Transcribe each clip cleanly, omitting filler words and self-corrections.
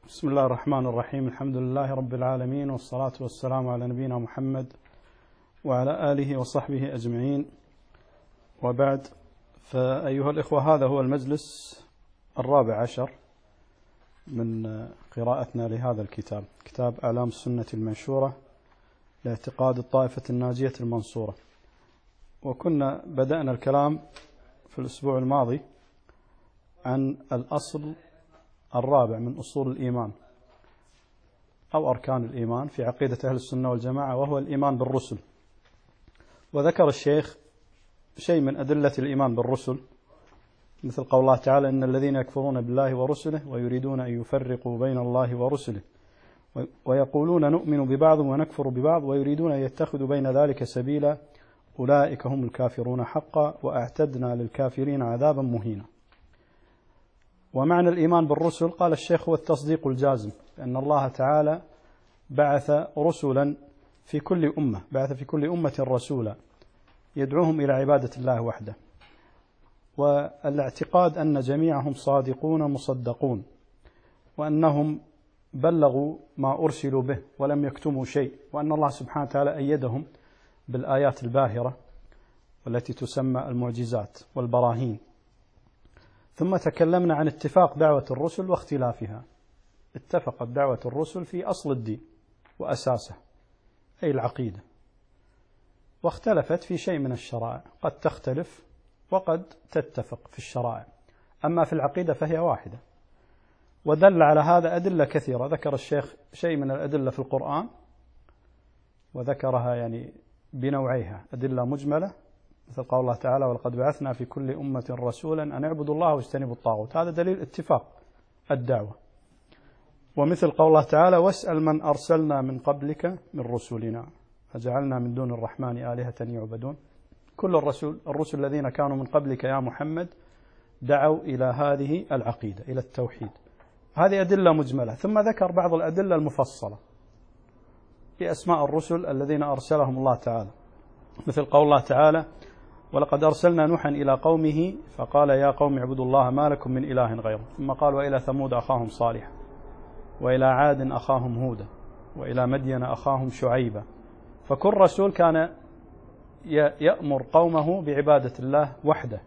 بسم الله الرحمن الرحيم. الحمد لله رب العالمين، والصلاة والسلام على نبينا محمد وعلى آله وصحبه أجمعين، وبعد. فأيها الإخوة، هذا هو المجلس 14 من قراءتنا لهذا الكتاب، كتاب أعلام السنة المنشورة لاعتقاد الطائفة الناجية المنصورة. وكنا بدأنا الكلام في الأسبوع الماضي عن الأصل الرابع من أصول الإيمان أو أركان الإيمان في عقيدة أهل السنة والجماعة، وهو الإيمان بالرسل. وذكر الشيخ شيء من أدلة الإيمان بالرسل، مثل قول الله تعالى: إن الذين يكفرون بالله ورسله ويريدون أن يفرقوا بين الله ورسله ويقولون نؤمن ببعض ونكفر ببعض ويريدون أن يتخذوا بين ذلك سبيلا أولئك هم الكافرون حقا وأعتدنا للكافرين عذابا مهينا. ومعنى الإيمان بالرسل، قال الشيخ، هو التصديق الجازم، لأن الله تعالى بعث رسلا في كل أمة، بعث في كل أمة رسولا يدعوهم إلى عبادة الله وحده، والاعتقاد أن جميعهم صادقون مصدقون، وأنهم بلغوا ما أرسلوا به ولم يكتموا شيء، وأن الله سبحانه وتعالى أيدهم بالآيات الباهرة والتي تسمى المعجزات والبراهين. ثم تكلمنا عن اتفاق دعوة الرسل واختلافها. اتفقت دعوة الرسل في أصل الدين وأساسه، أي العقيدة، واختلفت في شيء من الشرائع، قد تختلف وقد تتفق في الشرائع، أما في العقيدة فهي واحدة. ودل على هذا أدلة كثيرة، ذكر الشيخ شيء من الأدلة في القرآن، وذكرها يعني بنوعيها: أدلة مجملة مثل قول الله تعالى: ولقد بعثنا في كل أمة رسولا أن اعبدوا الله واجتنبوا الطاغوت، هذا دليل اتفاق الدعوة. ومثل قول الله تعالى: واسأل من أرسلنا من قبلك من رسلنا فجعلنا من دون الرحمن آلهة يعبدون. كل الرسل الذين كانوا من قبلك يا محمد دعوا إلى هذه العقيدة، إلى التوحيد. هذه أدلة مجملة. ثم ذكر بعض الأدلة المفصلة بأسماء الرسل الذين أرسلهم الله تعالى، مثل قول الله تعالى: ولقد أرسلنا نوحا إلى قومه فقال يا قوم اعبدوا الله ما لكم من إله غيره. ثم قال: وإلى ثمود أخاهم صالحا وإلى عاد أخاهم هودا وإلى مدين أخاهم شعيبا. فكل رسول كان يأمر قومه بعبادة الله وحده.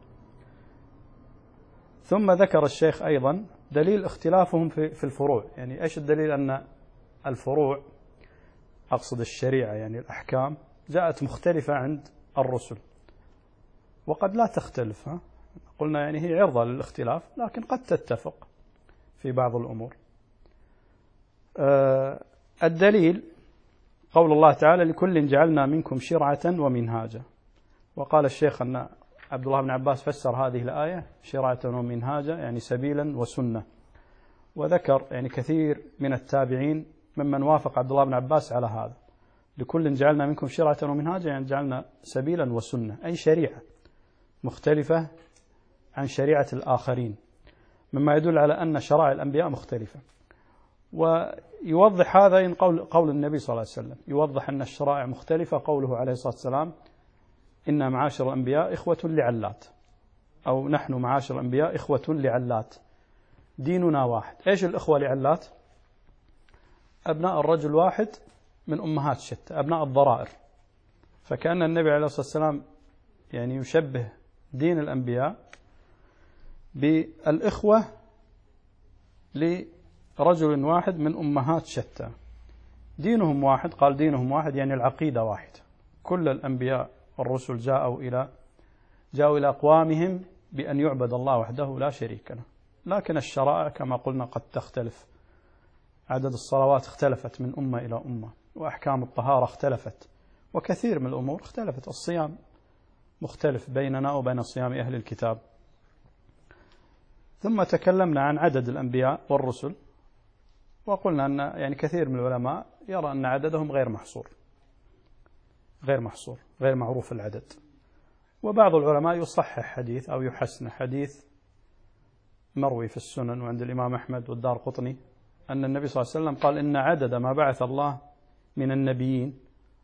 ثم ذكر الشيخ أيضا دليل اختلافهم في الفروع. يعني إيش الدليل؟ أن الفروع، أقصد الشريعة يعني الأحكام، جاءت مختلفة عند الرسل، وقد لا تختلف. قلنا يعني هي عرضة للاختلاف، لكن قد تتفق في بعض الأمور. الدليل قول الله تعالى: لكل جعلنا منكم شرعة ومنهاجا. وقال الشيخ أن عبد الله بن عباس فسر هذه الآية شرعة ومنهاجا يعني سبيلا وسنة. وذكر يعني كثير من التابعين ممن وافق عبد الله بن عباس على هذا: لكل جعلنا منكم شرعة ومنهاجا يعني جعلنا سبيلا وسنة، أي شريعة مختلفة عن شريعة الآخرين، مما يدل على أن شرائع الأنبياء مختلفة. ويوضح هذا إن قول النبي صلى الله عليه وسلم، يوضح أن الشرائع مختلفة قوله عليه الصلاة والسلام: إن معاشر الأنبياء إخوة لعلات، أو نحن معاشر الأنبياء إخوة لعلات، ديننا واحد. إيش الإخوة لعلات؟ أبناء الرجل واحد من أمهات شتى، أبناء الضرائر. فكأن النبي عليه الصلاة والسلام يعني يشبه دين الأنبياء بالإخوة لرجل واحد من أمهات شتى، دينهم واحد. قال دينهم واحد يعني العقيدة واحدة. كل الأنبياء والرسل جاءوا إلى أقوامهم بأن يعبد الله وحده لا شريك له، لكن الشرائع كما قلنا قد تختلف. عدد الصلوات اختلفت من أمة إلى أمة، وأحكام الطهارة اختلفت، وكثير من الأمور اختلفت. الصيام مختلف بيننا وبين صيام أهل الكتاب. ثم تكلمنا عن عدد الأنبياء والرسل، وقلنا أن يعني كثير من العلماء يرى أن عددهم غير محصور، غير معروف العدد. وبعض العلماء يصحح حديث أو يحسن حديث مروي في السنن وعند الإمام أحمد والدار قطني، أن النبي صلى الله عليه وسلم قال: إن عدد ما بعث الله من النبيين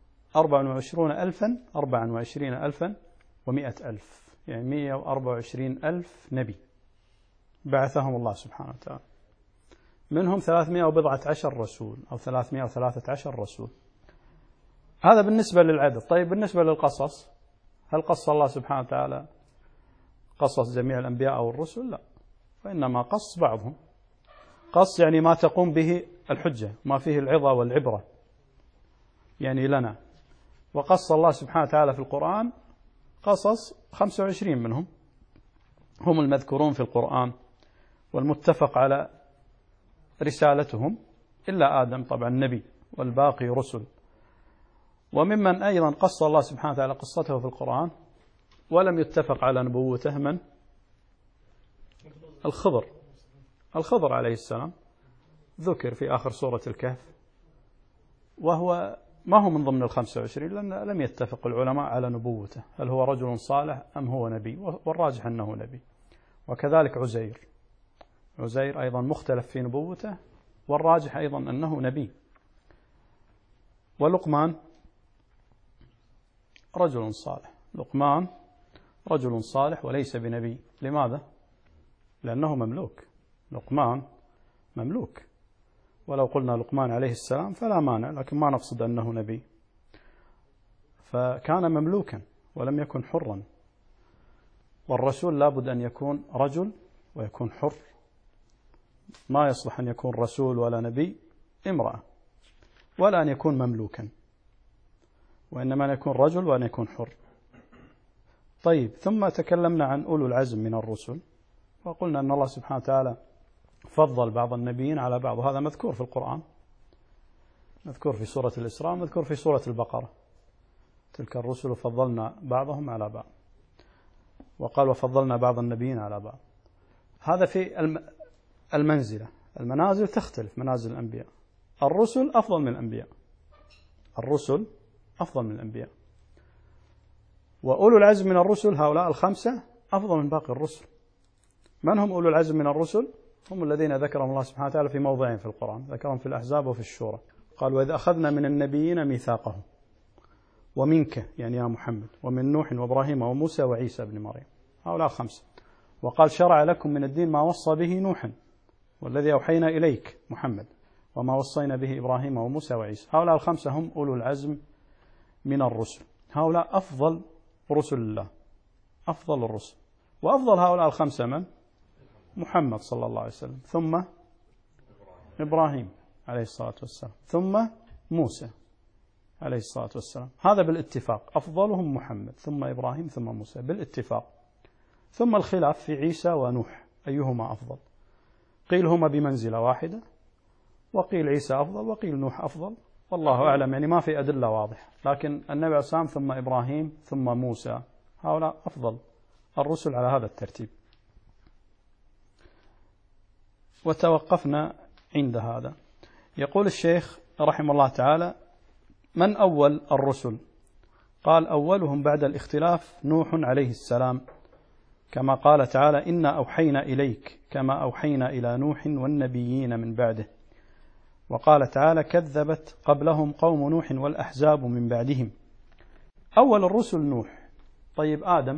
24,000 يعني 124,000 نبي بعثهم الله سبحانه وتعالى. منهم 310 رسول أو 313 رسول. هذا بالنسبة للعدد. طيب بالنسبة للقصص، هل قص الله سبحانه وتعالى قصص جميع الأنبياء أو الرسل؟ لا، وإنما قص بعضهم. قص يعني ما تقوم به الحجة، ما فيه العظة والعبرة يعني لنا. وقص الله سبحانه وتعالى في القرآن قصص 25 منهم هم المذكورون في القرآن والمتفق على رسالتهم، إلا آدم طبعا نبي والباقي رسل. وممن أيضا قص الله سبحانه وتعالى قصته في القرآن ولم يتفق على نبوته من؟ الخضر عليه السلام، ذكر في آخر سورة الكهف، وهو ما هو من ضمن 25، لأن لم يتفق العلماء على نبوته، هل هو رجل صالح أم هو نبي، والراجح أنه نبي. وكذلك عزير أيضا مختلف في نبوته، والراجح أيضا أنه نبي. ولقمان رجل صالح وليس بنبي. لماذا؟ لأنه مملوك. لقمان مملوك، ولو قلنا لقمان عليه السلام فلا مانع، لكن ما نقصد أنه نبي، فكان مملوكا ولم يكن حرا. والرسول لابد أن يكون رجل ويكون حر، ما يصلح أن يكون رسول ولا نبي امرأة، ولا أن يكون مملوكا، وإنما أن يكون رجل وأن يكون حر. طيب، ثم تكلمنا عن أولو العزم من الرسل، وقلنا أن الله سبحانه وتعالى فضل بعض النبيين على بعض، وهذا مذكور في القرآن، مذكور في سورة الإسراء، مذكور في سورة البقرة. تلك الرسل فضلنا بعضهم على بعض، وقال وفضلنا بعض النبيين على بعض. هذا في المنازل تختلف، منازل الأنبياء. الرسل أفضل من الأنبياء، وأولو العزم من الرسل هؤلاء الخمسة أفضل من باقي الرسل. من هم أولو العزم من الرسل؟ هم الذين ذكرهم الله سبحانه وتعالى في موضعين في القرآن، ذكرهم في الأحزاب وفي الشورى. قال وإذ أخذنا من النبيين ميثاقهم ومنك يعني يا محمد ومن نوح وإبراهيم وموسى وعيسى ابن مريم، هؤلاء خمسة. وقال شرع لكم من الدين ما وصى به نوح والذي أوحينا إليك محمد وما وصينا به إبراهيم وموسى وعيسى. هؤلاء الخمسة هم أولو العزم من الرسل، هؤلاء أفضل رسل الله، أفضل الرسل. وأفضل هؤلاء الخمسة من؟ محمد صلى الله عليه وسلم، ثم إبراهيم عليه الصلاة والسلام، ثم موسى عليه الصلاة والسلام. هذا بالاتفاق، أفضلهم محمد ثم إبراهيم ثم موسى بالاتفاق. ثم الخلاف في عيسى ونوح أيهما أفضل، قيل هما بمنزلة واحدة، وقيل عيسى أفضل، وقيل نوح أفضل، والله أعلم، يعني ما في أدلة واضحة. لكن النبي عليه الصلاة والسلام ثم إبراهيم ثم موسى، هؤلاء أفضل الرسل على هذا الترتيب. وتوقفنا عند هذا. يقول الشيخ رحمه الله تعالى: من أول الرسل؟ قال: أولهم بعد الاختلاف نوح عليه السلام، كما قال تعالى: إنا أوحينا إليك كما أوحينا إلى نوح والنبيين من بعده. وقال تعالى: كذبت قبلهم قوم نوح والأحزاب من بعدهم. أول الرسل نوح. طيب آدم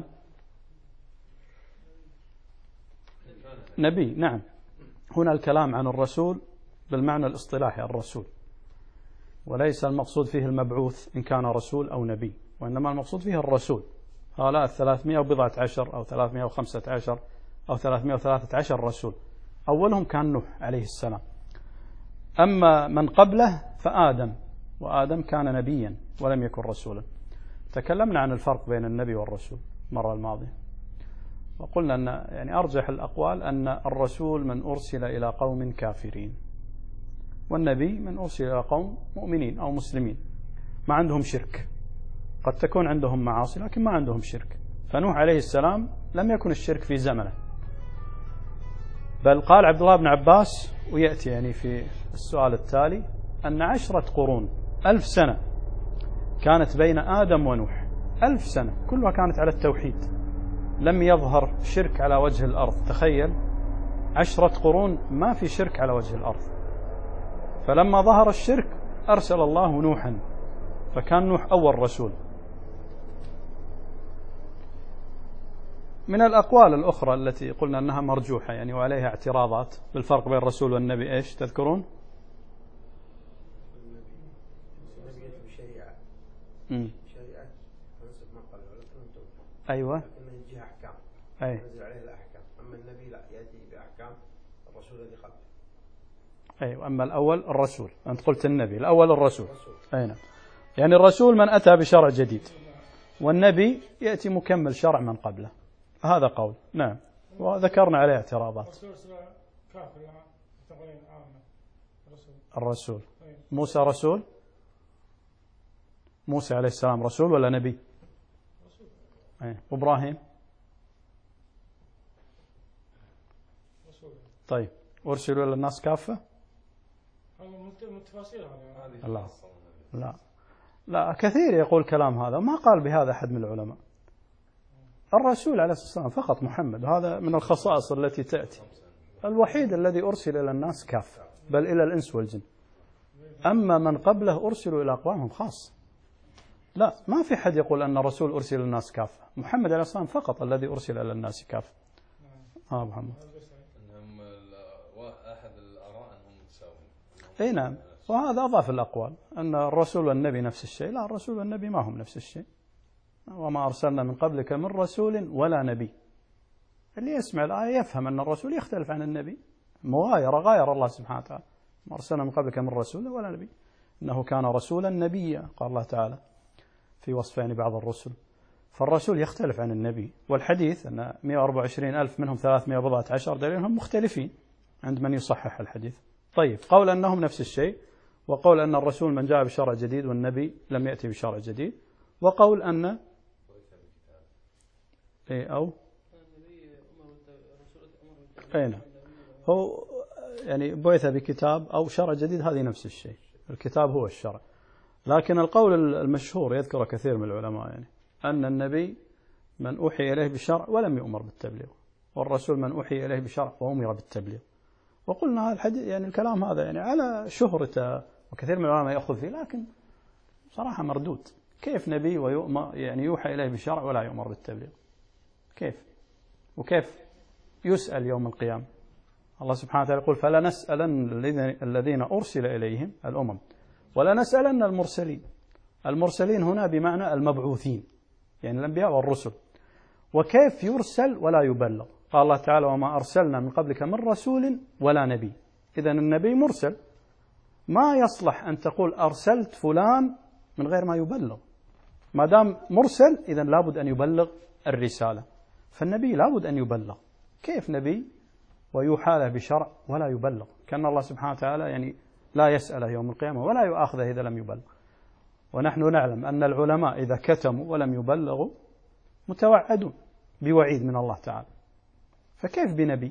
نبي، نعم. هنا الكلام عن الرسول بالمعنى الاصطلاحي، الرسول، وليس المقصود فيه المبعوث إن كان رسول أو نبي، وإنما المقصود فيه الرسول. هؤلاء 310 أو 315 أو 313 رسول، أولهم كان نوح عليه السلام. أما من قبله فآدم، وآدم كان نبيا ولم يكن رسولا. تكلمنا عن الفرق بين النبي والرسول المرة الماضية، وقلنا أن يعني أرجح الأقوال أن الرسول من أرسل إلى قوم كافرين، والنبي من أرسل إلى قوم مؤمنين أو مسلمين ما عندهم شرك. قد تكون عندهم معاصي لكن ما عندهم شرك. فنوح عليه السلام لم يكن الشرك في زمنه، بل قال عبد الله بن عباس، ويأتي يعني في السؤال التالي، أن 10 قرون 1000 سنة كانت بين آدم ونوح، 1000 سنة كلها كانت على التوحيد، لم يظهر شرك على وجه الأرض. تخيل 10 قرون ما في شرك على وجه الأرض، فلما ظهر الشرك أرسل الله نوحا، فكان نوح أول رسول. من الأقوال الأخرى التي قلنا أنها مرجوحة يعني وعليها اعتراضات بالفرق بين الرسول والنبي، إيش تذكرون؟ شريعة منصب مقال أيوة لكن يجيها أحكام ينزل عليه الأحكام، أما النبي لا يأتي بأحكام الرسول الذي قبله. أيوة، أما الأول الرسول، أنت قلت النبي، الأول الرسول. أي نعم، يعني الرسول من أتى بشرع جديد، والنبي يأتي مكمل شرع من قبله، هذا قول. نعم، وذكرنا عليه اعتراضات. الرسول موسى رسول؟ موسى عليه السلام رسول ولا نبي؟ وإبراهيم؟ طيب، أرسلوا إلى الناس كافة؟ لا كثير يقول كلام هذا، ما قال بهذا أحد من العلماء. الرسول عليه الصلاة والسلام فقط محمد، هذا من الخصائص التي تأتي، الوحيد الذي أرسل إلى الناس كافة، بل إلى الإنس والجن. أما من قبله أرسلوا إلى أقوامهم خاص. لا، ما في حد يقول أن الرسول أرسل إلى الناس كافة، محمد عليه الصلاة والسلام فقط الذي أرسل إلى الناس كافة. محمد أحد الآراء أنهم متساوون. أي نعم، وهذا أضاف الأقوال أن الرسول والنبي نفس الشيء. لا، الرسول والنبي ما هم نفس الشيء. وما أرسلنا من قبلك من رسول ولا نبي. اللي يسمع الآية يفهم أن الرسول يختلف عن النبي، غاير الله سبحانه وتعالى. ما أرسلنا من قبلك من رسول ولا نبي، إنه كان رسولا نبيا، قال الله تعالى في وصفين بعض الرسل. فالرسول يختلف عن النبي، والحديث أن 124,000 منهم 314 دليلهم مختلفين عند من يصحح الحديث. طيب، قول أنهم نفس الشيء، وقول أن الرسول من جاء بشرع جديد والنبي لم يأتي بشرع جديد، وقول أن هو يعني بعث بكتاب أو شرع جديد، هذه نفس الشيء، الكتاب هو الشرع. لكن القول المشهور يذكر كثير من العلماء يعني أن النبي من أوحي إليه بشرع ولم يؤمر بالتبليغ، والرسول من أوحي إليه بشرع وأمر بالتبليغ. وقلنا هذا الحديث يعني الكلام هذا يعني على شهرته وكثير من العلماء يأخذ فيه، لكن صراحة مردود. كيف نبي ويؤمر يعني يوحى إليه بشرع ولا يؤمر بالتبليغ؟ كيف؟ وكيف يسأل يوم القيامة؟ الله سبحانه وتعالى يقول فلنسألن الذين أرسل إليهم الأمم ولنسألن المرسلين. المرسلين هنا بمعنى المبعوثين، يعني الأنبياء والرسل. وكيف يرسل ولا يبلغ؟ قال الله تعالى وما أرسلنا من قبلك من رسول ولا نبي. إذن النبي مرسل، ما يصلح أن تقول أرسلت فلان من غير ما يبلغ. ما دام مرسل إذن لابد أن يبلغ الرسالة، فالنبي لابد أن يبلغ. كيف نبي ويوحى له بشرع ولا يبلغ؟ كأن الله سبحانه وتعالى يعني لا يسأله يوم القيامة ولا يؤاخذه إذا لم يبلغ. ونحن نعلم أن العلماء إذا كتموا ولم يبلغوا متوعدون بوعيد من الله تعالى، فكيف بنبي؟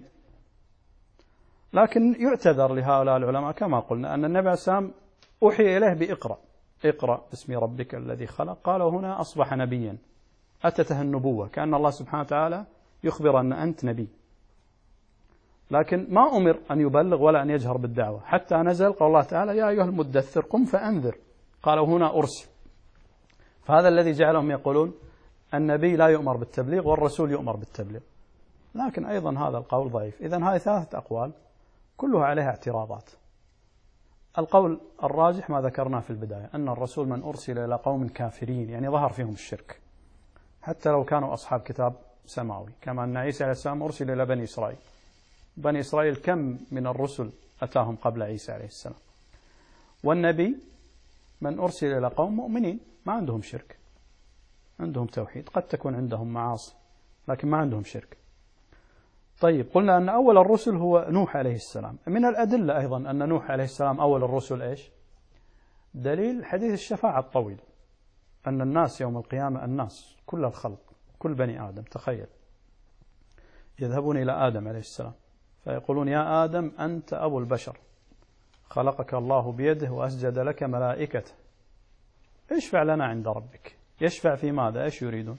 لكن يعتذر لهؤلاء العلماء كما قلنا أن النبي عليه السلام أوحي إليه بإقرأ، اقرأ باسم ربك الذي خلق، قال هنا أصبح نبيا، أتته النبوة، كأن الله سبحانه وتعالى يخبر أن أنت نبي. لكن ما أمر أن يبلغ ولا أن يجهر بالدعوة، حتى نزل قال الله تعالى يا أيها المدثر قم فأنذر، قالوا هنا أرسل. فهذا الذي جعلهم يقولون النبي لا يؤمر بالتبليغ والرسول يؤمر بالتبليغ. لكن أيضا هذا القول ضعيف. إذن هذه 3 أقوال كلها عليها اعتراضات. القول الراجح ما ذكرناه في البداية، أن الرسول من أرسل إلى قوم كافرين، يعني ظهر فيهم الشرك، حتى لو كانوا أصحاب كتاب سماوي، كما أن عيسى عليه السلام أرسل إلى بني إسرائيل. بني إسرائيل كم من الرسل أتاهم قبل عيسى عليه السلام؟ والنبي من أرسل إلى قوم مؤمنين ما عندهم شرك، عندهم توحيد، قد تكون عندهم معاصي لكن ما عندهم شرك. طيب، قلنا أن أول الرسل هو نوح عليه السلام. من الأدلة أيضا أن نوح عليه السلام أول الرسل إيش؟ دليل حديث الشفاعة الطويل، أن الناس يوم القيامة، الناس كل الخلق كل بني آدم، تخيل، يذهبون إلى آدم عليه السلام فيقولون يا آدم أنت أبو البشر، خلقك الله بيده وأسجد لك ملائكته، اشفع لنا عند ربك. يشفع في ماذا؟ إيش يريدون؟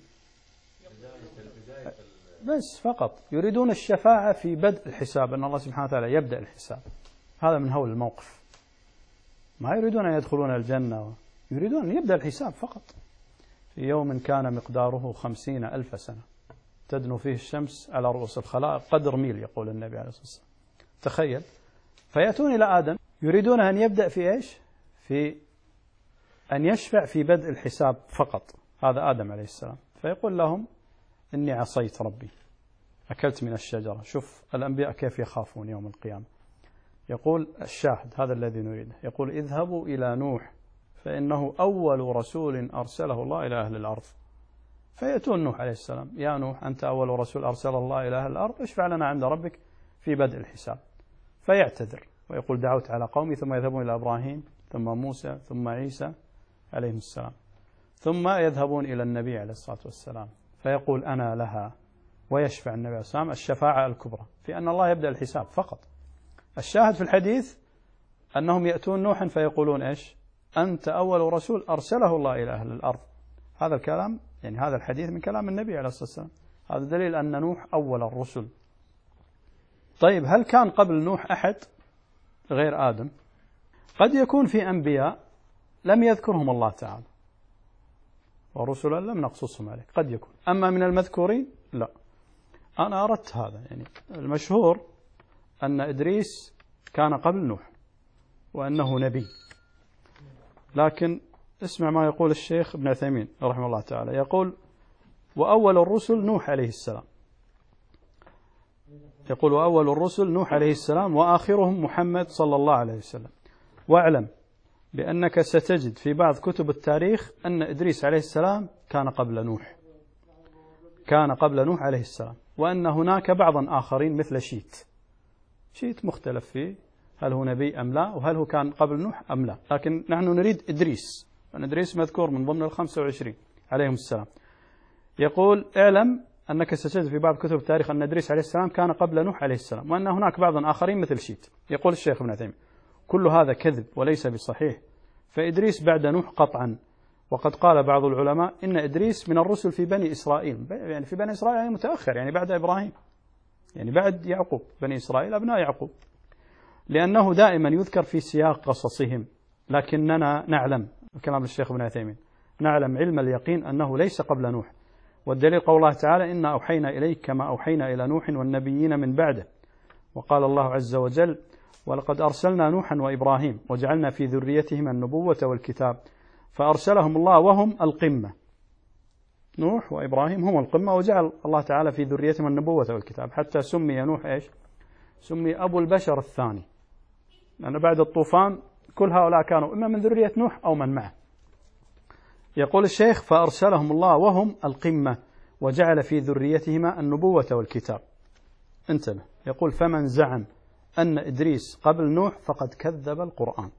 بس فقط يريدون الشفاعة في بدء الحساب، أن الله سبحانه وتعالى يبدأ الحساب. هذا من هول الموقف، ما يريدون أن يدخلون الجنة، يريدون أن يبدأ الحساب فقط. في يوم كان مقداره 50,000 سنة تدنو فيه الشمس على رؤوس الخلائق قدر ميل، يقول النبي عليه الصلاة والسلام. تخيل، فيأتون إلى آدم يريدون أن يبدأ في إيش؟ في أن يشفع في بدء الحساب فقط، هذا آدم عليه السلام. فيقول لهم إني عصيت ربي، أكلت من الشجرة. شوف الأنبياء كيف يخافون يوم القيامة. يقول الشاهد هذا الذي نريده، يقول اذهبوا إلى نوح فإنه أول رسول أرسله الله إلى أهل الأرض. فيأتون نوح عليه السلام، يا نوح أنت أول رسول أرسل الله إلى أهل الأرض، اشفع لنا عند ربك في بدء الحساب. فيعتذر ويقول دعوت على قومي، ثم يذهبون إلى إبراهيم ثم موسى ثم عيسى عليهم السلام، ثم يذهبون إلى النبي عليه الصلاة والسلام فيقول أنا لها، ويشفع النبي عليه الصلاة والسلام الشفاعة الكبرى في أن الله يبدأ الحساب فقط. الشاهد في الحديث أنهم يأتون نوحا فيقولون إيش؟ أنت أول رسول أرسله الله إلى أهل الأرض. هذا الكلام يعني هذا الحديث من كلام النبي عليه الصلاة والسلام، هذا دليل أن نوح أول الرسل. طيب هل كان قبل نوح أحد غير آدم؟ قد يكون في أنبياء لم يذكرهم الله تعالى، ورسلا لم نقصصهم عليه، قد يكون. أما من المذكورين لا. أنا أردت هذا، يعني المشهور أن إدريس كان قبل نوح وأنه نبي، لكن اسمع ما يقول الشيخ ابن عثيمين رحمه الله تعالى، يقول وأول الرسل نوح عليه السلام، يقول وأول الرسل نوح عليه السلام وآخرهم محمد صلى الله عليه وسلم. واعلم بأنك ستجد في بعض كتب التاريخ أن إدريس عليه السلام كان قبل نوح، كان قبل نوح عليه السلام، وأن هناك بعضا آخرين مثل شيت مختلف فيه هل هو نبي أم لا، وهل هو كان قبل نوح أم لا، لكن نحن نريد إدريس، لأن إدريس مذكور من ضمن 25 عليهم السلام. يقول اعلم أنك ستجد في بعض كتب التاريخ أن إدريس عليه السلام كان قبل نوح عليه السلام، وأن هناك بعض آخرين مثل شيت. يقول الشيخ ابن عثيمين كل هذا كذب وليس بصحيح، فإدريس بعد نوح قطعا. وقد قال بعض العلماء إن إدريس من الرسل في بني إسرائيل، يعني في بني إسرائيل يعني متأخر، يعني بعد إبراهيم، يعني بعد يعقوب، بني إسرائيل أبناء يعقوب، لأنه دائما يذكر في سياق قصصهم. لكننا نعلم، كلام الشيخ ابن عثيمين، نعلم علم اليقين أنه ليس قبل نوح، والدليل قول الله تعالى إنا أوحينا إليك كما أوحينا إلى نوح والنبيين من بعده. وقال الله عز وجل ولقد أرسلنا نوحا وإبراهيم وجعلنا في ذريتهما النبوة والكتاب فأرسلهم الله وهم القمة. نوح وإبراهيم هم القمة، وجعل الله تعالى في ذريتهما النبوة والكتاب، حتى سمي نوح إيش؟ سمي أبو البشر الثاني، لأن بعد الطوفان كل هؤلاء كانوا إما من ذرية نوح أو من معه. يقول الشيخ فأرسلهم الله وهم القمة وجعل في ذريتهما النبوة والكتاب. انتبه، يقول فمن زعم أن إدريس قبل نوح فقد كذب القرآن،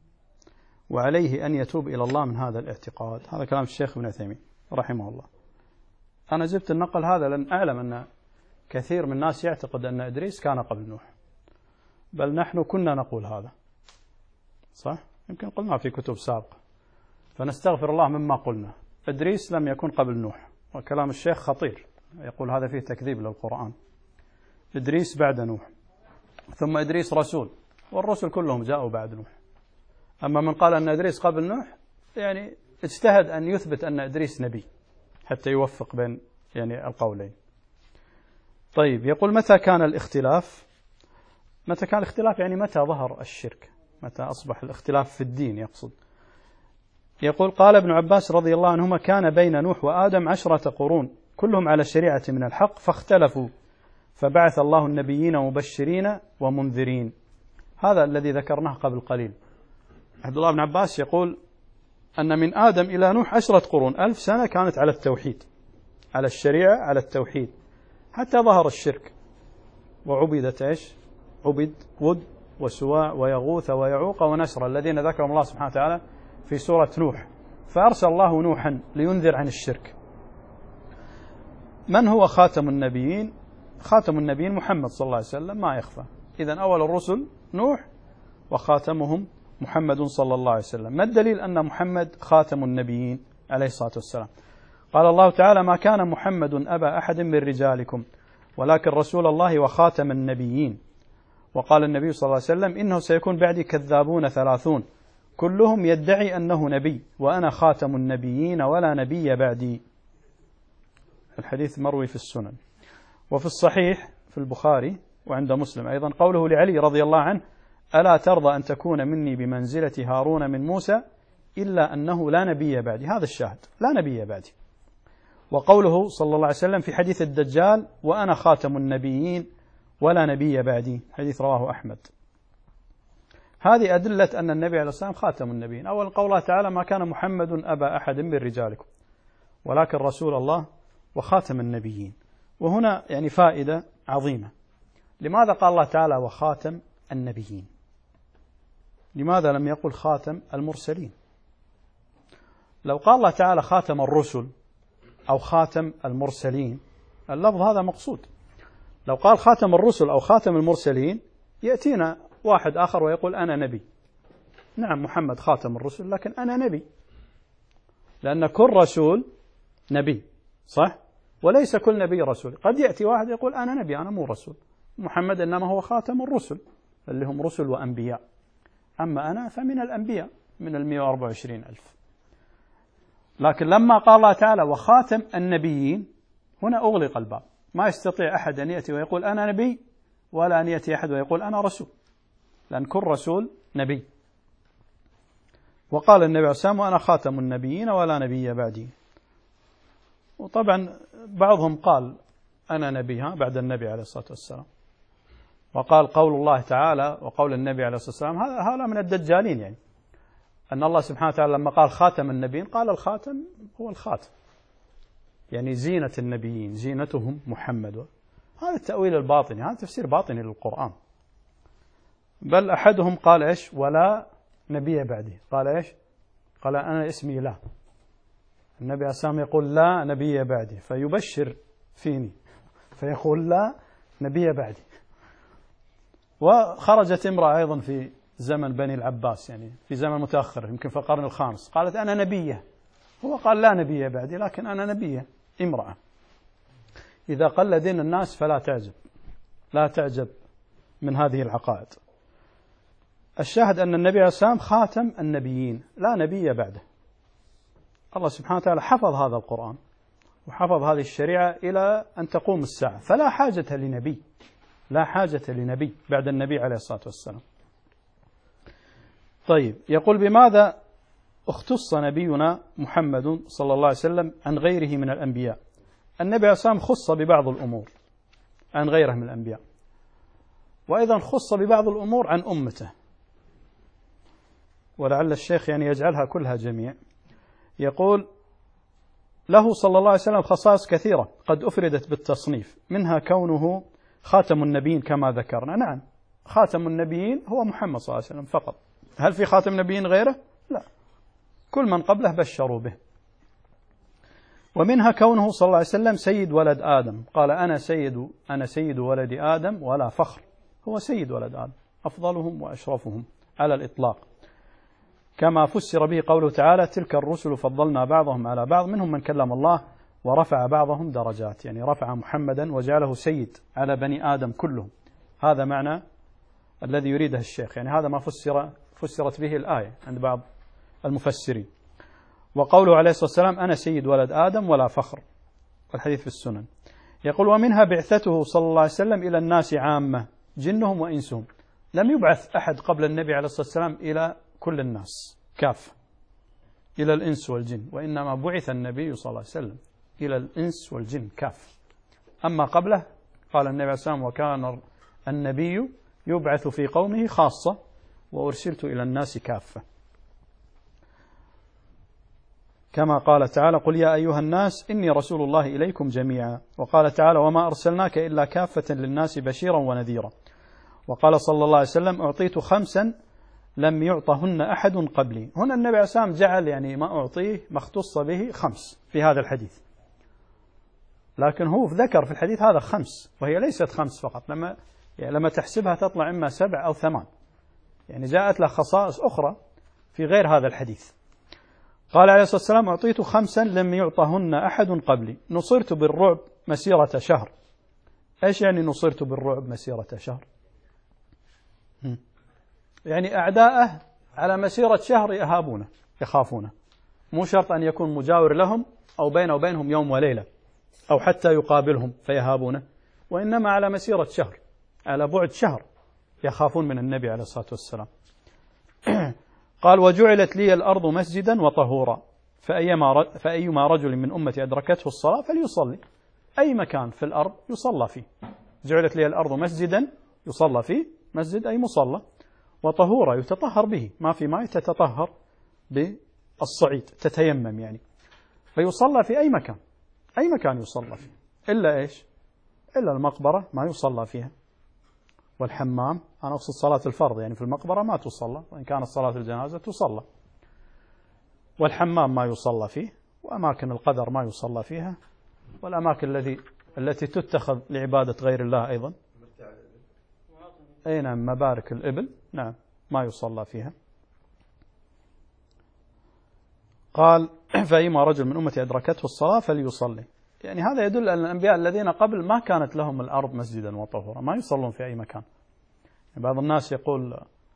وعليه أن يتوب إلى الله من هذا الاعتقاد. هذا كلام الشيخ ابن عثيمين رحمه الله. أنا جبت النقل هذا لأن أعلم أن كثير من الناس يعتقد أن إدريس كان قبل نوح، بل نحن كنا نقول هذا، صح؟ يمكن قلنا في كتب سابقة، فنستغفر الله مما قلنا. إدريس لم يكن قبل نوح، وكلام الشيخ خطير، يقول هذا فيه تكذيب للقرآن. إدريس بعد نوح، ثم إدريس رسول، والرسل كلهم جاءوا بعد نوح. أما من قال أن إدريس قبل نوح يعني اجتهد أن يثبت أن إدريس نبي حتى يوفق بين يعني القولين. طيب يقول متى كان الاختلاف؟ متى كان الاختلاف يعني متى ظهر الشرك، متى أصبح الاختلاف في الدين يقصد. يقول قال ابن عباس رضي الله عنهما كان بين نوح وآدم 10 قرون كلهم على شريعة من الحق فاختلفوا فبعث الله النبيين مبشرين ومنذرين. هذا الذي ذكرناه قبل قليل. عبد الله بن عباس يقول أن من آدم إلى نوح 10 قرون 1000 سنة كانت على التوحيد، على الشريعة، على التوحيد، حتى ظهر الشرك وعبدت إيش؟ عبد ود وسواع ويغوث ويعوق ونسر الذين ذكرهم الله سبحانه وتعالى في سورة نوح. فأرسل الله نوحا لينذر عن الشرك. من هو خاتم النبيين؟ خاتم النبيين محمد صلى الله عليه وسلم، ما يخفى. إذن أول الرسل نوح وخاتمهم محمد صلى الله عليه وسلم. ما الدليل أن محمد خاتم النبيين عليه الصلاة والسلام؟ قال الله تعالى ما كان محمد أبا أحد من رجالكم ولكن رسول الله وخاتم النبيين. وقال النبي صلى الله عليه وسلم إنه سيكون بعدي كذابون 30 كلهم يدعي أنه نبي وأنا خاتم النبيين ولا نبي بعدي. الحديث مروي في السنن. وفي الصحيح في البخاري وعند مسلم أيضا قوله لعلي رضي الله عنه: ألا ترضى أن تكون مني بمنزلة هارون من موسى إلا أنه لا نبي بعدي. هذا الشاهد، لا نبي بعدي. وقوله صلى الله عليه وسلم في حديث الدجال: وأنا خاتم النبيين ولا نبي بعدي، حديث رواه أحمد. هذه أدلة أن النبي عليه الصلاة والسلام خاتم النبيين. أول قوله تعالى: ما كان محمد أبا أحد من رجالكم ولكن رسول الله وخاتم النبيين. وهنا يعني فائدة عظيمة. لماذا قال الله تعالى وخاتم النبيين؟ لماذا لم يقل خاتم المرسلين؟ لو قال الله تعالى خاتم الرسل أو خاتم المرسلين اللفظ هذا مقصود. لو قال خاتم الرسل أو خاتم المرسلين يأتينا واحد آخر ويقول أنا نبي. نعم محمد خاتم الرسل لكن أنا نبي، لأن كل رسول نبي صح؟ وليس كل نبي رسول. قد يأتي واحد يقول أنا نبي أنا مو رسول، محمد إنما هو خاتم الرسل اللي هم رسل وأنبياء، أما أنا فمن الأنبياء من 124,000. لكن لما قال الله تعالى وخاتم النبيين هنا أغلق الباب، ما يستطيع أحد أن يأتي ويقول أنا نبي ولا أن يأتي أحد ويقول أنا رسول، لأن كل رسول نبي. وقال النبي عليه الصلاة والسلام: وأنا خاتم النبيين ولا نبي بعدي. وطبعا بعضهم قال أنا نبي بعد النبي عليه الصلاة والسلام. وقال قول الله تعالى وقول النبي عليه الصلاة والسلام هذا من الدجالين، يعني أن الله سبحانه وتعالى لما قال خاتم النبيين قال الخاتم هو الخاتم، يعني زينة النبيين زينتهم محمد. هذا التأويل الباطني، هذا تفسير باطني للقرآن. بل أحدهم قال إيش؟ ولا نبي بعدي. قال إيش؟ قال أنا اسمي لا. النبي عليه الصلاة والسلام يقول لا نبي بعدي، فيبشر فيني فيقول لا نبي بعدي. وخرجت امرأة أيضا في زمن بني العباس، يعني في زمن متأخر يمكن في القرن الخامس، قالت أنا نبية. هو قال لا نبي بعدي لكن أنا نبية امرأة. إذا قل دين الناس فلا تعجب، لا تعجب من هذه العقائد. الشاهد أن النبي عليه الصلاة والسلام خاتم النبيين لا نبي بعده. الله سبحانه وتعالى حفظ هذا القرآن وحفظ هذه الشريعة إلى أن تقوم الساعة، فلا حاجة لنبي، لا حاجة لنبي بعد النبي عليه الصلاة والسلام. طيب، يقول بماذا اختص نبينا محمد صلى الله عليه وسلم عن غيره من الأنبياء؟ النبي عليه الصلاة والسلام خص ببعض الأمور عن غيره من الأنبياء، وأيضا خص ببعض الأمور عن أمته، ولعل الشيخ يعني يجعلها كلها جميع. يقول له صلى الله عليه وسلم خصائص كثيرة قد أفردت بالتصنيف، منها كونه خاتم النبيين كما ذكرنا. نعم خاتم النبيين هو محمد صلى الله عليه وسلم فقط. هل في خاتم نبيين غيره؟ لا، كل من قبله بشروا به. ومنها كونه صلى الله عليه وسلم سيد ولد آدم، قال أنا سيد ولد آدم ولا فخر. هو سيد ولد آدم، أفضلهم وأشرفهم على الإطلاق، كما فسر به قوله تعالى: تلك الرسل فضلنا بعضهم على بعض منهم من كلم الله ورفع بعضهم درجات، يعني رفع محمدا وجعله سيد على بني آدم كلهم. هذا معنى الذي يريده الشيخ، يعني هذا ما فسرت به الآية عند بعض المفسرين. وقوله عليه الصلاة والسلام: أنا سيد ولد آدم ولا فخر، والحديث في السنن. يقول: ومنها بعثته صلى الله عليه وسلم إلى الناس عامة جنهم وإنسهم. لم يبعث أحد قبل النبي عليه الصلاة والسلام إلى كل الناس كافة، إلى الإنس والجن، وإنما بعث النبي صلى الله عليه وسلم إلى الإنس والجن كافة. أما قبله قال النبي عليه الصلاة والسلام: وكان النبي يبعث في قومه خاصة وأرسلت إلى الناس كافة، كما قال تعالى: قل يا أيها الناس إني رسول الله إليكم جميعا. وقال تعالى: وما أرسلناك إلا كافة للناس بشيرا ونذيرا. وقال صلى الله عليه وسلم: أعطيت 5 لم يعطهن أحد قبلي. هنا النبي عليه الصلاة والسلام جعل يعني ما أعطيه ما اختص به 5 في هذا الحديث، لكن هو ذكر في الحديث هذا 5 وهي ليست 5 فقط، لما تحسبها تطلع إما 7 أو 8، يعني جاءت له خصائص أخرى في غير هذا الحديث. قال عليه الصلاة والسلام: أعطيت 5 لم يعطهن أحد قبلي، نصرت بالرعب مسيرة شهر. إيش يعني نصرت بالرعب مسيرة شهر؟ يعني أعداءه على مسيرة شهر يهابونه يخافونه، مو شرط أن يكون مجاور لهم أو بينه وبينهم يوم وليلة، أو حتى يقابلهم فيهابونه، وإنما على مسيرة شهر، على بعد شهر يخافون من النبي عليه الصلاة والسلام. قال وجعلت لي الأرض مسجدا وطهورا فأيما رجل من أمتي أدركته الصلاة فليصلي. أي مكان في الأرض يصلى فيه. جعلت لي الأرض مسجدا يصلى فيه، مسجد أي مصلى، وطهورا يتطهر به، ما في ماء تتطهر بالصعيد، تتيمم يعني، فيصلى في أي مكان، أي مكان يصلى فيه، إلا إيش؟ إلا المقبرة ما يصلى فيها، والحمام، أنا أقصد صلاة الفرض يعني في المقبرة ما تصلى، وإن كانت صلاة الجنازة تصلى، والحمام ما يصلى فيه، وأماكن القدر ما يصلى فيها، والأماكن التي تتخذ لعبادة غير الله أيضا، أي نعم، مبارك الإبل، نعم، ما يصلى فيها. قال فأيما رجل من أمتي أدركته الصلاة فليصلي. يعني هذا يدل أن الأنبياء الذين قبل ما كانت لهم الأرض مسجدا وطهورا، ما يصلون في أي مكان. يعني بعض الناس يقول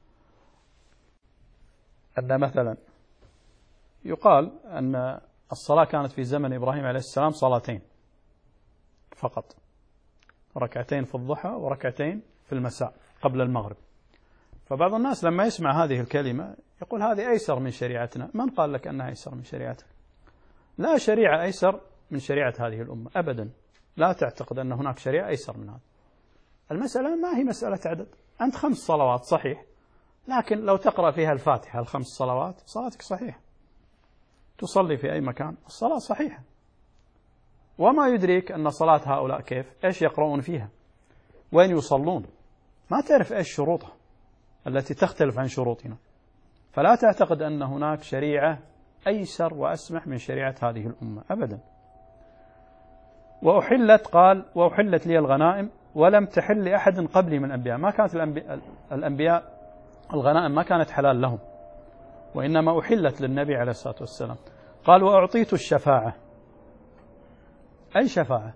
أن مثلا يقال أن الصلاة كانت في زمن إبراهيم عليه السلام صلاتين فقط، ركعتين في الضحى وركعتين في المساء قبل المغرب. فبعض الناس لما يسمع هذه الكلمة يقول هذه أيسر من شريعتنا. من قال لك أنها أيسر من شريعتك؟ لا شريعة أيسر من شريعة هذه الأمة أبدا، لا تعتقد أن هناك شريعة أيسر من هذا. المسألة ما هي مسألة عدد، أنت 5 صلوات صحيح، لكن لو تقرأ فيها الفاتحة ال5 صلوات صلاتك صحيحة، تصلي في أي مكان الصلاة صحيحة. وما يدريك أن صلاة هؤلاء كيف، إيش يقرؤون فيها، وين يصلون، ما تعرف إيش شروطها التي تختلف عن شروطنا. فلا تعتقد أن هناك شريعة أيسر وأسمح من شريعة هذه الأمة أبدا. وأحلت لي الغنائم ولم تحل لأحد قبلي من الأنبياء. ما كانت الأنبياء الغنائم ما كانت حلال لهم، وإنما أحلت للنبي عليه الصلاة والسلام. قال وأعطيت الشفاعة. أي شفاعة؟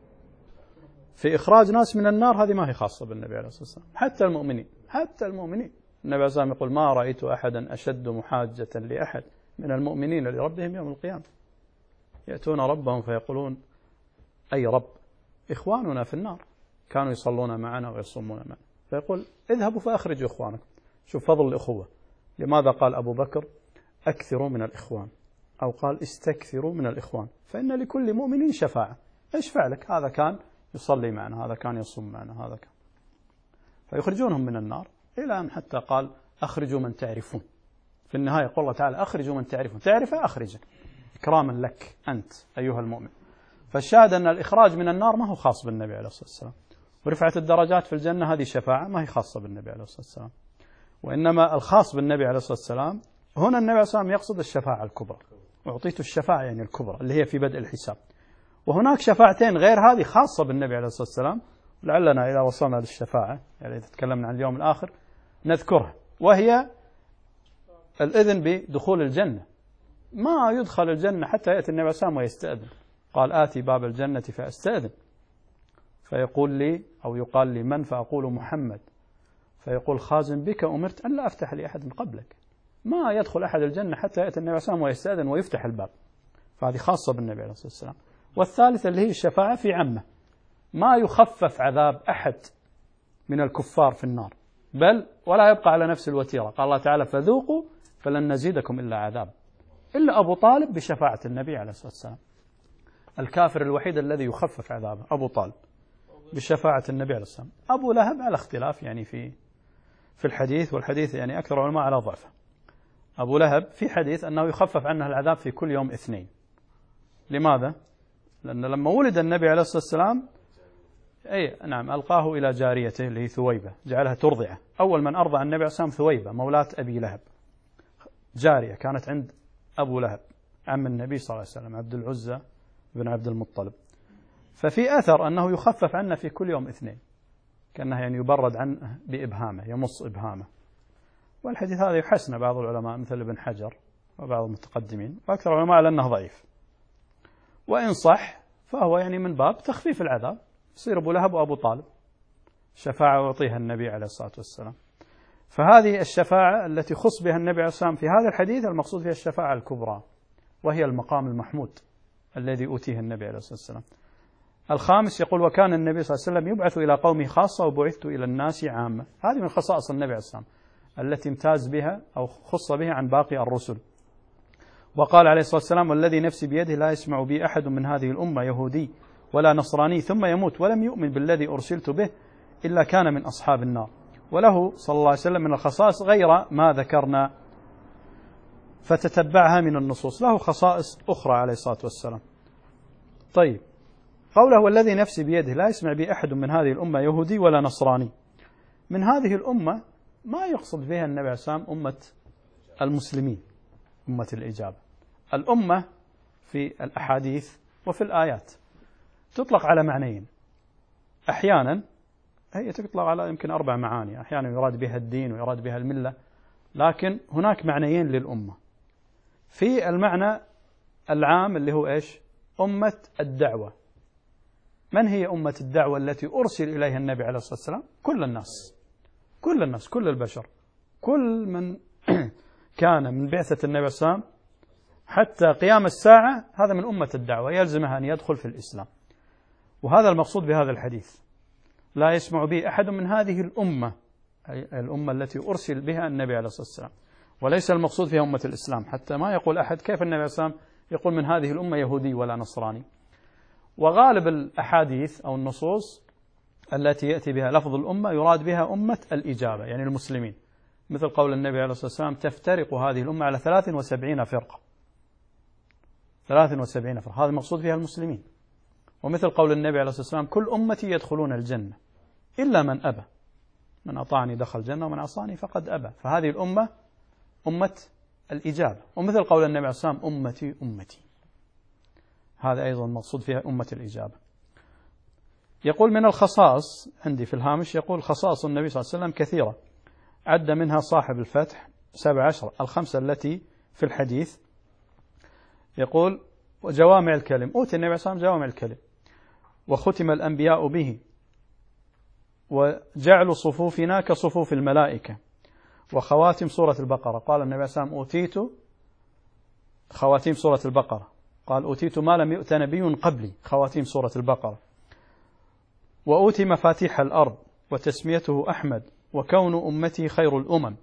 في إخراج ناس من النار، هذه ما هي خاصة بالنبي عليه الصلاة والسلام، حتى المؤمنين النبي عليه الصلاة والسلام يقول ما رأيت أحدا أشد محاجة لأحد من المؤمنين لربهم يوم القيامة، يأتون ربهم فيقولون أي رب، إخواننا في النار كانوا يصلون معنا ويصومون معنا، فيقول اذهبوا فأخرجوا إخوانكم. شوف فضل الأخوة. لماذا قال أبو بكر أكثروا من الإخوان، أو قال استكثروا من الإخوان، فإن لكل مؤمن شفاعة. إيش فعلك؟ هذا كان يصلي معنا، هذا كان يصوم معنا، هذا كان، فيخرجونهم من النار، إلى أن حتى قال أخرجوا من تعرفون. في النهاية يقول الله تعالى أخرجوا من تعرفون، تعرفه أخرجه إكراما لك أنت أيها المؤمن. فالشاهد أن الإخراج من النار ما هو خاص بالنبي عليه الصلاة والسلام، ورفعة الدرجات في الجنة هذه شفاعة ما هي خاصة بالنبي عليه الصلاة والسلام، وإنما الخاص بالنبي عليه الصلاة والسلام هنا النبي عليه الصلاة والسلام يقصد الشفاعة الكبرى. أعطيت الشفاعة يعني الكبرى اللي هي في بدء الحساب. وهناك شفاعتين غير هذه خاصة بالنبي عليه الصلاة والسلام، لعلنا إذا وصلنا للشفاعة يعني إذا تكلمنا عن اليوم الآخر نذكرها، وهي الإذن بدخول الجنة. ما يدخل الجنة حتى يأتي النبي عليه الصلاة والسلام ويستأذن. قال آتي باب الجنة فأستأذن، فيقول لي أو يقال لي من، فأقول محمد، فيقول خازن بك أمرت أن لا أفتح لأحد قبلك. ما يدخل أحد الجنة حتى يأتي النبي عليه الصلاة والسلام ويستأذن ويفتح الباب، فهذه خاصة بالنبي عليه الصلاة والسلام. والثالثة اللي هي الشفاعة في عامة، ما يخفف عذاب أحد من الكفار في النار، بل ولا يبقى على نفس الوتيرة. قال الله تعالى فذوقوا فلن نزيدكم إلا عذاب، إلا أبو طالب بشفاعة النبي عليه الصلاة والسلام. الكافر الوحيد الذي يخفف عذابه أبو طالب بشفاعة النبي عليه الصلاة والسلام. أبو لهب على اختلاف يعني في الحديث، والحديث يعني أكثر العلماء على ضعفه. أبو لهب في حديث أنه يخفف عنه العذاب في كل يوم 2. لماذا؟ لأن لما ولد النبي عليه الصلاة والسلام نعم ألقاه إلى جاريته اللي هي ثويبة، جعلها ترضعه. أول من أرضع النبي عليه الصلاة والسلام ثويبة مولاة أبي لهب، جارية كانت عند أبو لهب عم النبي صلى الله عليه وسلم، عبد العزة بن عبد المطلب. ففي أثر أنه يخفف عنه في كل يوم 2، كأنه يعني يبرد عنه بإبهامه، يمص إبهامه. والحديث هذا يحسن بعض العلماء مثل ابن حجر وبعض المتقدمين، وأكثر العلماء على أنه ضعيف. وإن صح فهو يعني من باب تخفيف العذاب، يصير أبو لهب وأبو طالب شفاعة يعطيها النبي عليه الصلاة والسلام. فهذه الشفاعة التي خص بها النبي عليه الصلاة والسلام في هذا الحديث المقصود فيها الشفاعة الكبرى، وهي المقام المحمود الذي أوتيه النبي عليه الصلاة والسلام. الخامس يقول وكان النبي صلى الله عليه وسلم يبعث إلى قومه خاصة وبعثت إلى الناس عامة. هذه من خصائص النبي عليه الصلاة والسلام التي امتاز بها أو خص بها عن باقي الرسل. وقال عليه الصلاة والسلام والذي نفسي بيده لا يسمع بي أحد من هذه الأمة يهودي ولا نصراني ثم يموت ولم يؤمن بالذي أرسلت به إلا كان من أصحاب النار. وله صلى الله عليه وسلم من الخصائص غير ما ذكرنا فتتبعها من النصوص، له خصائص أخرى عليه الصلاة والسلام. طيب، قوله والذي نفسي بيده لا يسمع بي أحد من هذه الأمة يهودي ولا نصراني، من هذه الأمة ما يقصد بها النبي عليه الصلاة والسلام أمة المسلمين، أمة الإجابة. الأمة في الأحاديث وفي الآيات تطلق على معنيين، أحيانا هي تطلق على يمكن 4 معاني، أحيانا يراد بها الدين ويراد بها الملة، لكن هناك معنيين للأمة. في المعنى العام اللي هو إيش؟ أمة الدعوة. من هي أمة الدعوة التي أرسل إليها النبي عليه الصلاة والسلام؟ كل الناس، كل الناس، كل البشر، كل من كان من بعثة النبي عليه الصلاة والسلام حتى قيام الساعة، هذا من أمة الدعوة، يلزمها أن يدخل في الإسلام. وهذا المقصود بهذا الحديث، لا يسمع به أحد من هذه الأمة، أي الأمة التي أرسل بها النبي عليه الصلاة والسلام، وليس المقصود فيها أمة الإسلام، حتى ما يقول أحد كيف النبي عليه الصلاة والسلام يقول من هذه الأمة يهودي ولا نصراني. وغالب الأحاديث أو النصوص التي يأتي بها لفظ الأمة يراد بها أمة الإجابة، يعني المسلمين، مثل قول النبي عليه الصلاة والسلام تفترق هذه الأمة على 73 فرقة، 73 فرقة، هذا المقصود فيها المسلمين. ومثل قول النبي عليه الصلاة والسلام كل أمتي يدخلون الجنة إلا من أبى، من أطاعني دخل الجنة ومن عصاني فقد أبى، فهذه الأمة أمة الإجابة. ومثل قول النبي عليه الصلاة والسلام أمتي أمتي، هذا أيضا مقصود فيها أمة الإجابة. يقول من الخصائص عندي في الهامش، يقول خصائص النبي صلى الله عليه وسلم كثيرة، عد منها صاحب الفتح 17، الخمسة التي في الحديث. يقول وجوامع الكلم، أوتي النبي صلى الله عليه وسلم جوامع الكلم، وختم الأنبياء به، وجعل صفوفنا كصفوف الملائكة، وخواتم سورة البقرة. قال النبي صلى الله عليه وسلم أوتيت خواتيم سورة البقرة، قال أوتيت ما لم يؤت نبي قبلي، خواتيم سورة البقرة. وأوتي مفاتيح الأرض، وتسميته أحمد، وكون أمتي خير الأمم،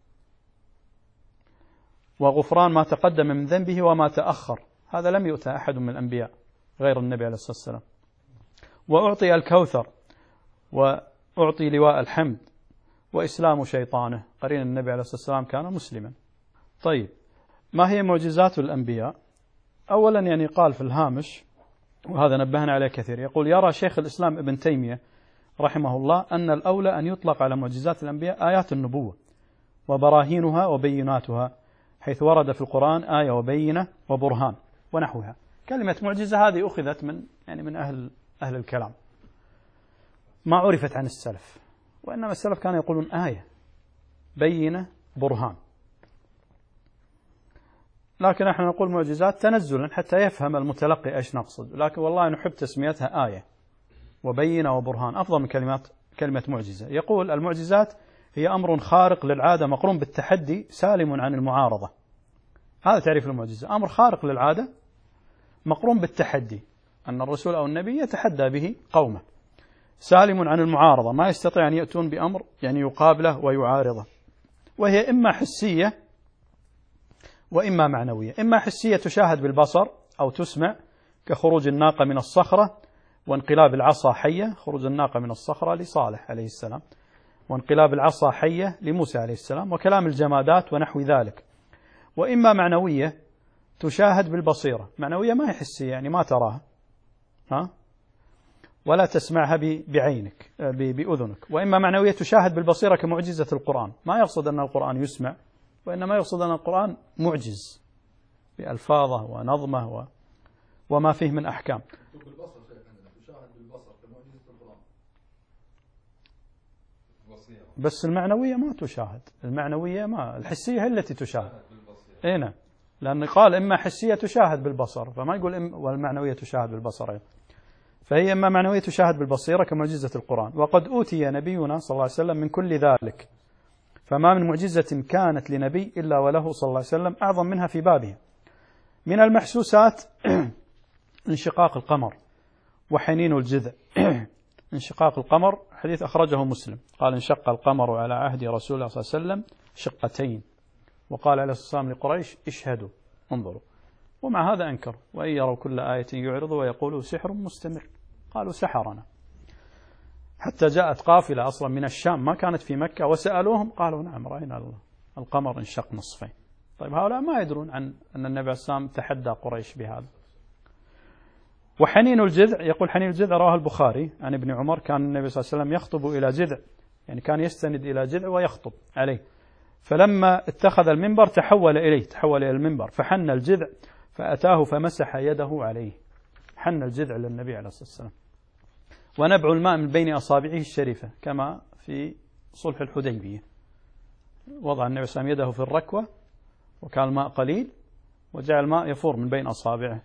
وغفران ما تقدم من ذنبه وما تأخر، هذا لم يؤت أحد من الأنبياء غير النبي عليه الصلاة والسلام. وأعطي الكوثر، وأعطي لواء الحمد، وإسلام شيطانه، قرين النبي عليه الصلاة والسلام كان مسلما. طيب، ما هي معجزات الأنبياء؟ أولا يعني قال في الهامش، وهذا نبهنا عليه كثير، يقول يرى شيخ الإسلام ابن تيمية رحمه الله أن الأولى أن يطلق على معجزات الأنبياء آيات النبوة وبراهينها وبيناتها، حيث ورد في القرآن آية وبينة وبرهان ونحوها. كلمة معجزة هذه أخذت من أهل الكلام، ما عرفت عن السلف، وإنما السلف كانوا يقولون آية بينة برهان، لكن احنا نقول معجزات تنزلا حتى يفهم المتلقي ايش نقصد، لكن والله نحب تسميتها آية وبينة وبرهان أفضل من كلمة معجزة. يقول المعجزات هي أمر خارق للعادة مقرون بالتحدي سالم عن المعارضة، هذا تعريف المعجزة، أمر خارق للعادة مقرون بالتحدي، أن الرسول أو النبي يتحدى به قومه، سالم عن المعارضة، ما يستطيع أن يأتون بأمر يعني يقابله ويعارضه، وهي إما حسية وإما معنوية. إما حسية تشاهد بالبصر أو تسمع، كخروج الناقة من الصخرة، وانقلاب العصا حية، خروج الناقة من الصخرة لصالح عليه السلام، وانقلاب العصا حية لموسى عليه السلام، وكلام الجمادات ونحو ذلك. وإما معنوية تشاهد بالبصيرة، معنوية ما هي حسية يعني ما تراها ولا تسمعها بعينك بأذنك. وإما معنوية تشاهد بالبصيرة كمعجزة القرآن، ما يقصد أن القرآن يسمع، وإنما يقصد أن القرآن معجز بألفاظه ونظمه وما فيه من أحكام. بس المعنوية ما تشاهد، المعنوية ما، الحسية هي التي تشاهد. هنا لأن قال إما حسية تشاهد بالبصر، فما يقول والمعنوية تشاهد بالبصر، فهي إما معنوية تشاهد بالبصيرة كمعجزة القرآن. وقد أوتي نبينا صلى الله عليه وسلم من كل ذلك، فما من معجزة كانت لنبي إلا وله صلى الله عليه وسلم أعظم منها في بابها. من المحسوسات انشقاق القمر، وحنين الجذع. انشقاق القمر حديث أخرجه مسلم، قال انشق القمر على عهد رسول الله صلى الله عليه وسلم شقتين، وقال عليه الصلاة والسلام لقريش اشهدوا انظروا، ومع هذا أنكر، وإن يروا كل آية يعرضوا ويقولوا سحر مستمر، قالوا سحرنا. حتى جاءت قافلة أصلا من الشام ما كانت في مكة وسألوهم قالوا نعم رأينا القمر انشق نصفين. طيب هؤلاء ما يدرون عن أن النبي عليه الصلاة والسلام تحدى قريش بهذا. وحنين الجذع، يقول حنين الجذع رواه البخاري عن ابن عمر كان النبي صلى الله عليه وسلم يخطب إلى جذع، يعني كان يستند إلى جذع ويخطب عليه، فلما اتخذ المنبر تحول إلى المنبر فحن الجذع فأتاه فمسح يده عليه. حن الجذع للنبي عليه الصلاة والسلام. ونبع الماء من بين أصابعه الشريفة كما في صلح الحديبية، وضع النبي صلى الله عليه وسلم يده في الركوة وكان الماء قليل وجعل الماء يفور من بين أصابعه.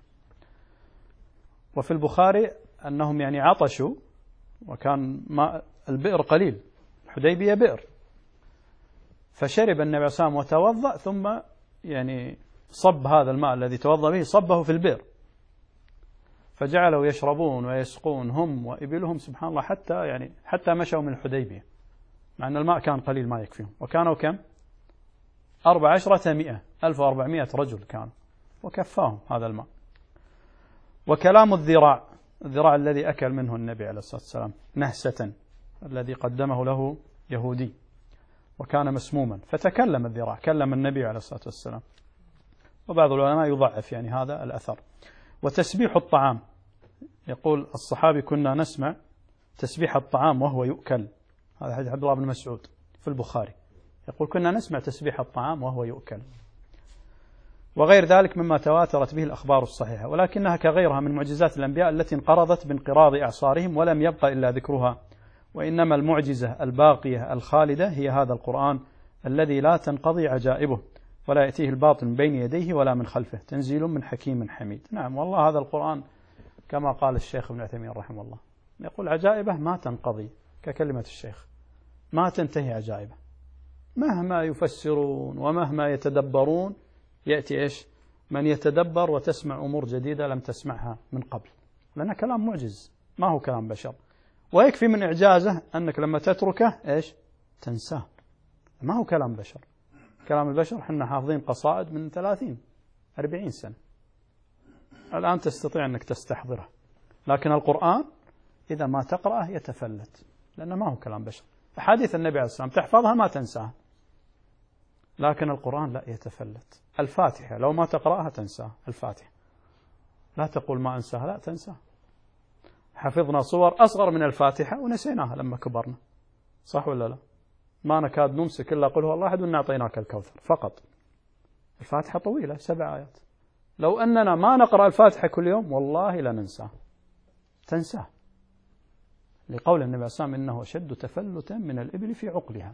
وفي البخاري أنهم يعني عطشوا وكان ماء البئر قليل، الحديبية بئر، فشرب النبي عليه الصلاة والسلام وتوضأ، ثم يعني صب هذا الماء الذي توضأ به صبه في البئر، فجعلوا يشربون ويسقون هم وإبلهم سبحان الله حتى مشوا من الحديبية، مع أن الماء كان قليل ما يكفيهم، وكانوا كم 1400 رجل كانوا، وكفاهم هذا الماء. وكلام الذراع الذي أكل منه النبي عليه الصلاة والسلام نهسة، الذي قدمه له يهودي وكان مسموما فتكلم الذراع، كلم النبي عليه الصلاة والسلام. وبعض العلماء يضعف يعني هذا الأثر. وتسبيح الطعام، يقول الصحابي كنا نسمع تسبيح الطعام وهو يؤكل، هذا حديث عبد الله بن مسعود في البخاري، يقول كنا نسمع تسبيح الطعام وهو يؤكل، وغير ذلك مما تواترت به الأخبار الصحيحة، ولكنها كغيرها من معجزات الأنبياء التي انقرضت بانقراض إعصارهم ولم يبقى إلا ذكرها، وإنما المعجزة الباقية الخالدة هي هذا القرآن الذي لا تنقضي عجائبه ولا يأتيه الباطل من بين يديه ولا من خلفه، تنزيل من حكيم حميد. نعم والله هذا القرآن كما قال الشيخ ابن عثيمين رحمه الله، يقول عجائبه ما تنقضي، ككلمة الشيخ ما تنتهي عجائبه، مهما يفسرون ومهما يتدبرون يأتي من يتدبر وتسمع أمور جديدة لم تسمعها من قبل، لأنه كلام معجز ما هو كلام بشر. ويكفي من إعجازه أنك لما تتركه تنساه، ما هو كلام بشر. كلام البشر حنا حافظين قصائد من 30-40 سنة، الآن تستطيع أنك تستحضره، لكن القرآن إذا ما تقرأه يتفلت، لأنه ما هو كلام بشر. أحاديث النبي عليه الصلاة والسلام تحفظها ما تنساها، لكن القرآن لا يتفلت. الفاتحة لو ما تقرأها تنساها، الفاتحة لا تقول ما أنساها، لا تنساها. حفظنا صور أصغر من الفاتحة ونسيناها لما كبرنا، صح ولا لا؟ ما نكاد نمسك إلا قل هو الله أحد وإنا أعطيناك الكوثر فقط. الفاتحة طويلة 7 آيات، لو أننا ما نقرأ الفاتحة كل يوم والله لا ننساه، تنساه، لقول النبي صلى الله عليه وسلم إنه أشد تفلتا من الإبل في عقلها.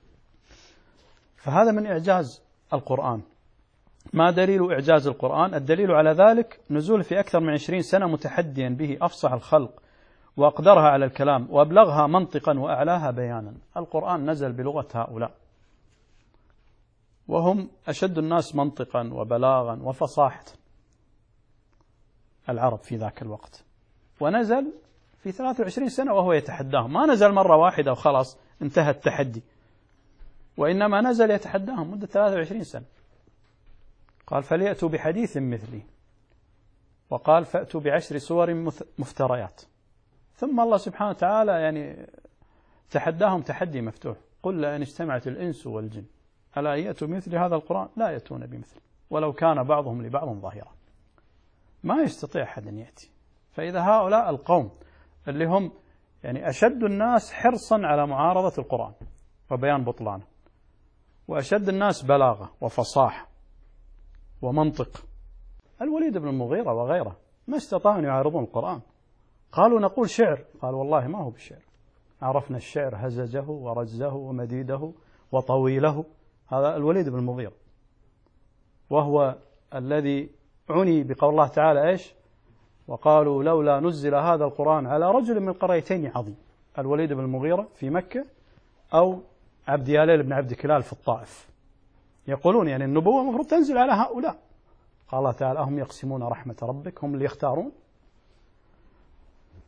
فهذا من إعجاز القرآن. ما دليل إعجاز القرآن؟ الدليل على ذلك نزول في أكثر من 20 سنة متحديا به أفصح الخلق وأقدرها على الكلام وأبلغها منطقا وأعلاها بيانا. القرآن نزل بلغة هؤلاء وهم أشد الناس منطقا وبلاغا وفصاحة، العرب في ذاك الوقت، ونزل في 23 سنة وهو يتحداهم، ما نزل مرة واحدة وخلاص انتهى التحدي، وإنما نزل يتحداهم مدة 23 سنة. قال فليأتوا بحديث مثلي، وقال فأتوا ب10 سور مفتريات، ثم الله سبحانه وتعالى يعني تحداهم تحدي مفتوح، قل لئن اجتمعت الإنس والجن ألا يأتوا بمثل هذا القرآن لا يأتون بمثله ولو كان بعضهم لبعض ظهيرا. ما يستطيع أحد أن يأتي. فإذا هؤلاء القوم اللي هم يعني أشد الناس حرصا على معارضة القرآن وبيان بطلانه، وأشد الناس بلاغة وفصاحة ومنطق، الوليد بن المغيرة وغيره ما استطاعوا أن يعارضون القرآن. قالوا نقول شعر، قال والله ما هو بالشعر، عرفنا الشعر هزجه ورزه ومديده وطويله. هذا الوليد بن المغيرة، وهو الذي عني بقول الله تعالى وقالوا لولا نزل هذا القرآن على رجل من القريتين عظيم. الوليد بن المغيرة في مكة أو عبد ياليل بن عبد كلال في الطائف، يقولون يعني النبوة المفروض تنزل على هؤلاء. قال الله تعالى أهم يقسمون رحمة ربك هم اللي يختارون.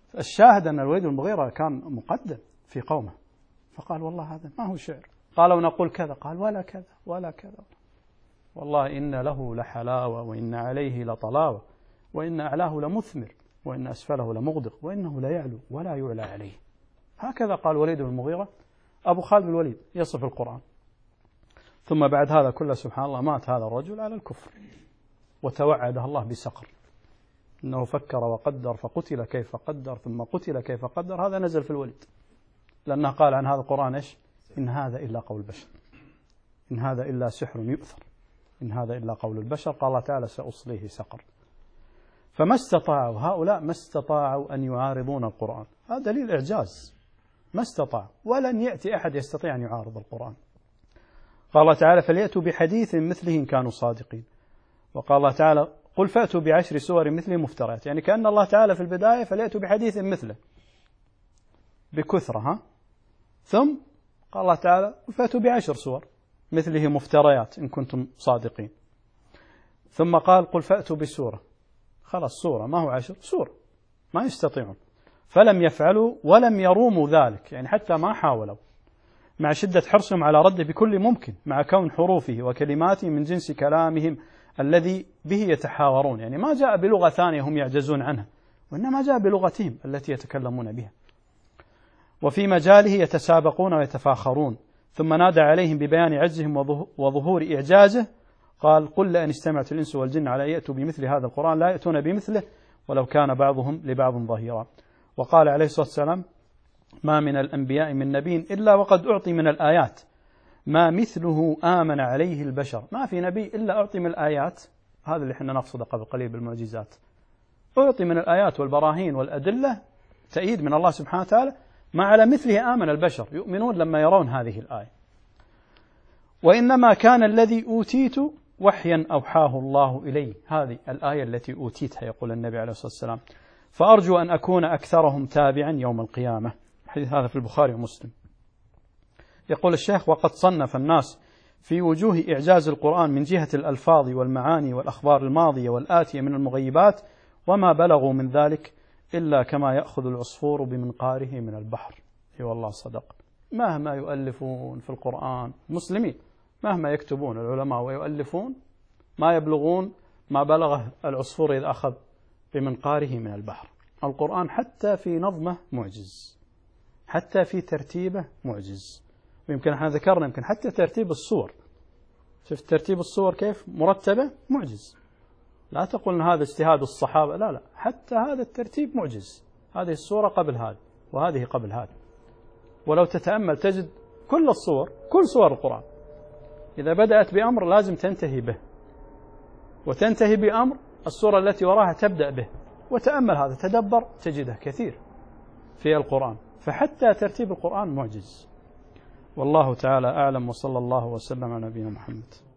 الشاهد أن الوليد بن المغيرة كان مقدم في قومه، فقال والله هذا ما هو شعر. قالوا نقول كذا، قال ولا كذا ولا كذا، والله إن له لحلاوة وإن عليه لطلاوة وإن أعلاه لمثمر وإن أسفله لمغدق وإنه لا يعلو ولا يعلى عليه. هكذا قال الوليد بن المغيرة أبو خالد بن الوليد يصف القرآن. ثم بعد هذا كله سبحان الله مات هذا الرجل على الكفر، وتوعده الله بسقر، إنه فكر وقدر فقتل كيف قدر ثم قتل كيف قدر. هذا نزل في الوليد، لأنه قال عن هذا القرآن إيش؟ إن هذا إلا قول البشر، إن هذا إلا سحر يؤثر، إن هذا إلا قول البشر. قال الله تعالى سأصليه سقر. فما استطاعوا هؤلاء، ما استطاعوا أن يعارضون القرآن. هذا دليل إعجاز، ما استطاع، ولن يأتي أحد يستطيع أن يعارض القرآن. قال الله تعالى فليأتوا بحديث مثله إن كانوا صادقين. وقال الله تعالى قل فأتوا ب10 سور مثله مفتريات، يعني كأن الله تعالى في البداية فليأتوا بحديث مثله بكثرة، ثم قال الله تعالى فأتوا ب10 سور مثله مفتريات إن كنتم صادقين. ثم قال قل فأتوا بسورة، خلاص سورة ما هو 10 سورة، ما يستطيعون. فلم يفعلوا ولم يروموا ذلك، يعني حتى ما حاولوا، مع شدة حرصهم على رده بكل ممكن، مع كون حروفه وكلماته من جنس كلامهم الذي به يتحاورون، يعني ما جاء بلغة ثانية هم يعجزون عنها، وإنما جاء بلغتهم التي يتكلمون بها. وفي مجاله يتسابقون ويتفاخرون. ثم نادى عليهم ببيان عجزهم وظهور إعجازه، قال قل لأن استمعت الإنس والجن على أن يأتوا بمثل هذا القرآن لا يأتون بمثله ولو كان بعضهم لبعض ظهيرا. وقال عليه الصلاة والسلام ما من الأنبياء من نبي إلا وقد أعطي من الآيات ما مثله آمن عليه البشر. ما في نبي إلا أعطي من الآيات، هذا اللي احنا نقصده قبل قليل بالمعجزات، أعطي من الآيات والبراهين والأدلة تأييد من الله سبحانه وتعالى، ما على مثله آمن البشر، يؤمنون لما يرون هذه الآية. وإنما كان الذي أوتيت وحيا أوحاه الله إلي، هذه الآية التي أوتيتها يقول النبي عليه الصلاة والسلام، فأرجو أن أكون أكثرهم تابعا يوم القيامة. الحديث هذا في البخاري ومسلم. يقول الشيخ وقد صنف الناس في وجوه إعجاز القرآن من جهة الألفاظ والمعاني والأخبار الماضية والآتية من المغيبات، وما بلغوا من ذلك إلا كما يأخذ العصفور بمنقاره من البحر. أي والله صدق. مهما يؤلفون في القرآن مسلمين، مهما يكتبون العلماء ويؤلفون، ما يبلغون ما بلغه العصفور إذا أخذ بمنقاره من البحر. القرآن حتى في نظمه معجز، حتى في ترتيبه معجز. ويمكن احنا ذكرنا يمكن حتى ترتيب الصور، شفت ترتيب الصور كيف مرتبة، معجز. لا تقول ان هذا اجتهاد الصحابة، لا لا، حتى هذا الترتيب معجز. هذه الصورة قبل هذه وهذه قبل هذه. ولو تتأمل تجد كل الصور، كل صور القرآن إذا بدأت بأمر لازم تنتهي به، وتنتهي بأمر الصورة التي وراها تبدأ به. وتأمل هذا، تدبر، تجده كثير في القرآن. فحتى ترتيب القرآن معجز. والله تعالى أعلم، وصلى الله وسلم على نبينا محمد.